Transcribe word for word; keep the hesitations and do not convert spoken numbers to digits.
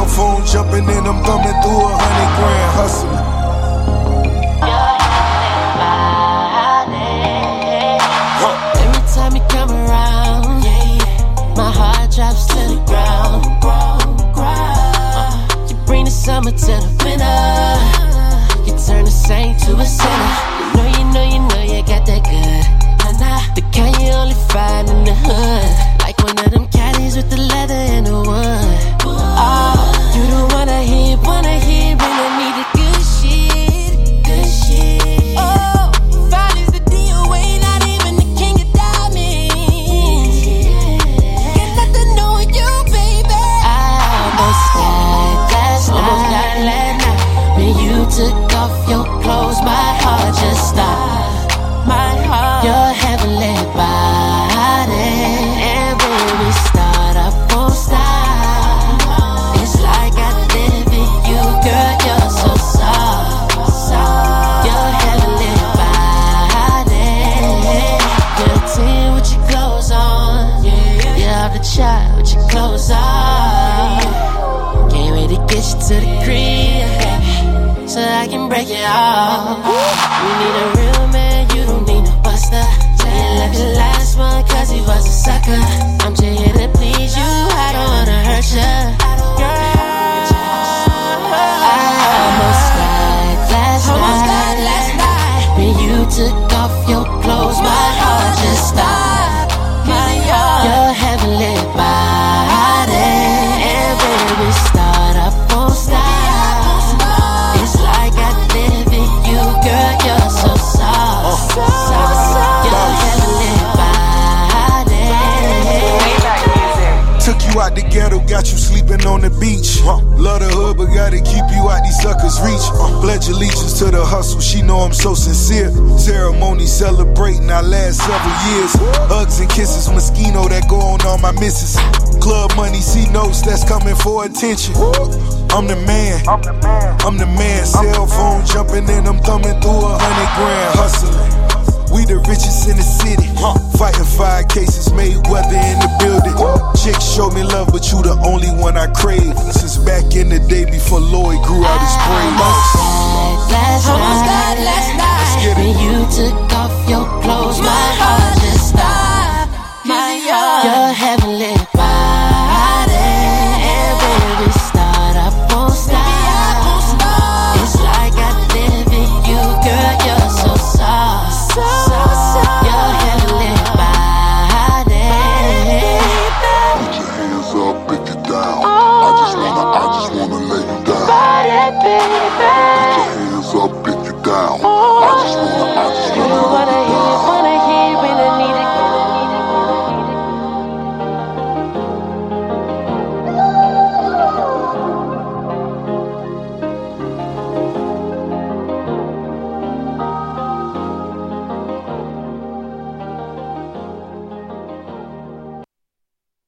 cell phone jumping and I'm thumbing through a hundred grand hustling. Every time you come around, my heart drops to the ground. Uh, you bring the summer to the winter. You turn the saint to a sinner. You know, you know, you know you got that good. Nah, nah, the kind you only find in the hood. Like one of them caddies with the leather and the wood. Oh, you the one I hear, wanna hear when I need the good shit, good shit. Oh, fine as the D O A, not even the king of diamonds. Get nothing to know you, baby. I almost died last night, almost died last night. When you took off your clothes, my heart just stopped. My heart, your heavenly body, and when we start, I won't stop. It's like I live in you, girl. You're so soft, soft. Your heavenly body, you're a ten with your clothes on. You're off the chart with your clothes on. Can't wait to get you to the crib, baby, so I can break it off. You need a real man, you don't need no buster. Say you left the last one cause he was a sucker. I'm just here to please you, I don't wanna hurt ya. Girl, I almost died last night. When you took off your clothes, my heart just stopped. My heart, your heavenly body, and when we start, I won't stop. It's like I live in you, girl, you're so soft, so soft. Your heavenly body. Took you out the ghetto, got you sleeping on the beach. Uh, love the hood, but gotta keep you out these suckers' reach. Uh, pledge allegiance to the hustle, she know I'm so sincere. Ceremony celebrating our last several years. Hugs and kisses, Moschino that go on all my misses. Club money, see notes that's coming for attention. I'm the man, I'm the man. Cell phone jumping and I'm thumbing through a hundred grand hustling. We the richest in the city, fighting five cases, made weather in the building. Chicks show me love, but you the only one I crave. Since back in the day before Lloyd grew out his braids. Almost died last night. When you took off your clothes, my heart just stopped. My heart, your heavenly body, and when we start, I won't stop. It's like I live in you, girl, you're so soft, so soft. Your heavenly body. Put your hands up, pick it down. I just wanna, I just wanna lay you down. Put your hands up, pick it down. I just wanna, I just wanna.